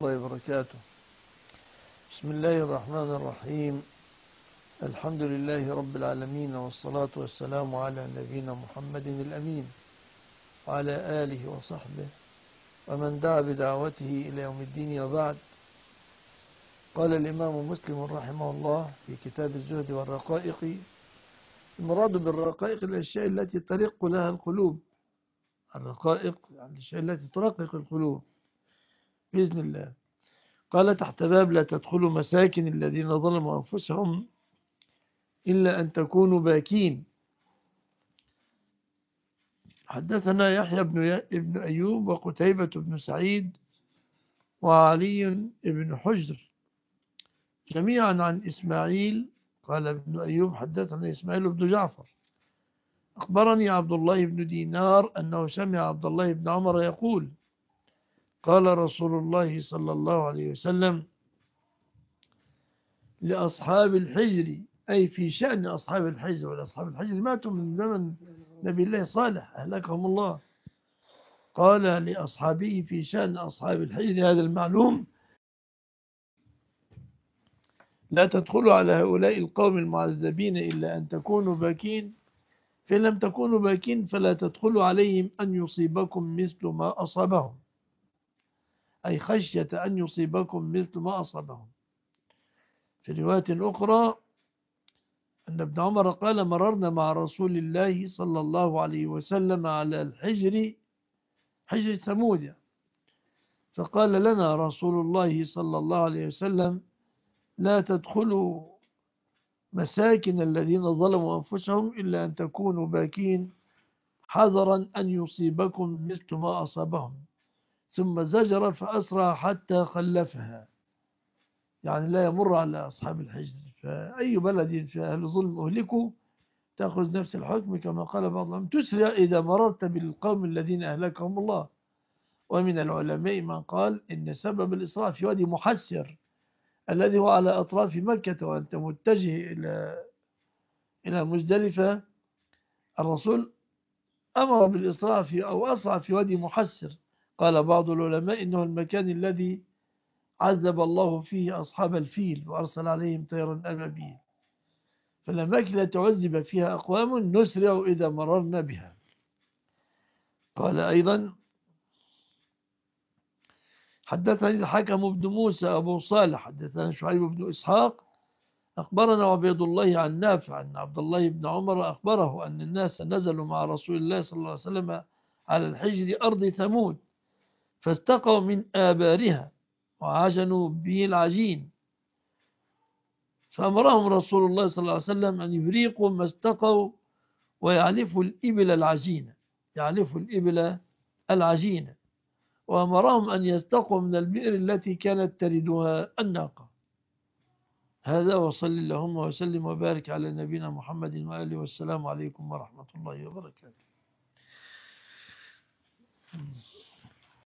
الله وبركاته. بسم الله الرحمن الرحيم. الحمد لله رب العالمين، والصلاة والسلام على نبينا محمد الأمين وعلى آله وصحبه ومن دعا بدعوته إلى يوم الدين، وبعد. قال الإمام مسلم رحمه الله في كتاب الزهد والرقائق: المراد بالرقائق الأشياء التي ترق لها القلوب. الرقائق يعني الأشياء التي ترقق القلوب بإذن الله. قال تحت باب: لا تدخلوا مساكن الذين ظلموا أنفسهم إلا أن تكونوا باكين. حدثنا يحيى بن أيوب وقتيبة بن سعيد وعلي بن حجر جميعا عن إسماعيل. قال ابن أيوب: حدثنا إسماعيل بن جعفر أخبرني عبد الله بن دينار أنه سمع عبد الله بن عمر يقول: قال رسول الله صلى الله عليه وسلم لأصحاب الحجر، أي في شأن أصحاب الحجر، والأصحاب الحجر ماتوا من زمن نبي الله صالح أهلكهم الله. قال لأصحابه في شأن أصحاب الحجر هذا المعلوم: لا تدخلوا على هؤلاء القوم المعذبين إلا أن تكونوا باكين، فإن لم تكونوا باكين فلا تدخلوا عليهم أن يصيبكم مثل ما أصابهم، أي خشية أن يصيبكم مثل ما أصابهم. في رواية أخرى أن ابن عمر قال: مررنا مع رسول الله صلى الله عليه وسلم على الحجر، حجر ثمود، فقال لنا رسول الله صلى الله عليه وسلم: لا تدخلوا مساكن الذين ظلموا أنفسهم إلا أن تكونوا باكين، حذرا أن يصيبكم مثل ما أصابهم. ثم زجر فأسرع حتى خلفها، يعني لا يمر على أصحاب الحجر. فأي بلد في أهل ظلم أهلكوا تأخذ نفس الحكم، كما قال بعضهم: تسرع إذا مررت بالقوم الذين أهلكهم الله. ومن العلماء من قال إن سبب الإسراع في وادي محسر الذي هو على أطراف مكة وأنت متجه إلى مزدلفة، الرسول أمر بالإسراع في أو أسرع في وادي محسر. قال بعض العلماء إنه المكان الذي عذب الله فيه أصحاب الفيل وأرسل عليهم طيرا أبابيل، فالأماكن التي عذب فيها أقوام نسرع إذا مررنا بها. قال أيضا: حدثني الحكم بن موسى أبو صالح حدثنا شعيب بن إسحاق أخبرنا عبيد الله عن نافع أن عبد الله بن عمر أخبره أن الناس نزلوا مع رسول الله صلى الله عليه وسلم على الحجر أرض ثمود، فاستقوا من آبارها وعجنوا به العجين، فأمرهم رسول الله صلى الله عليه وسلم أن يفريقوا ما استقوا ويعلفوا الإبل العجينة، يعلفوا الإبل العجينة، وأمرهم أن يستقوا من البئر التي كانت تردها الناقة. هذا، وصل اللهم وسلم وبارك على نبينا محمد وآله، والسلام عليكم ورحمة الله وبركاته.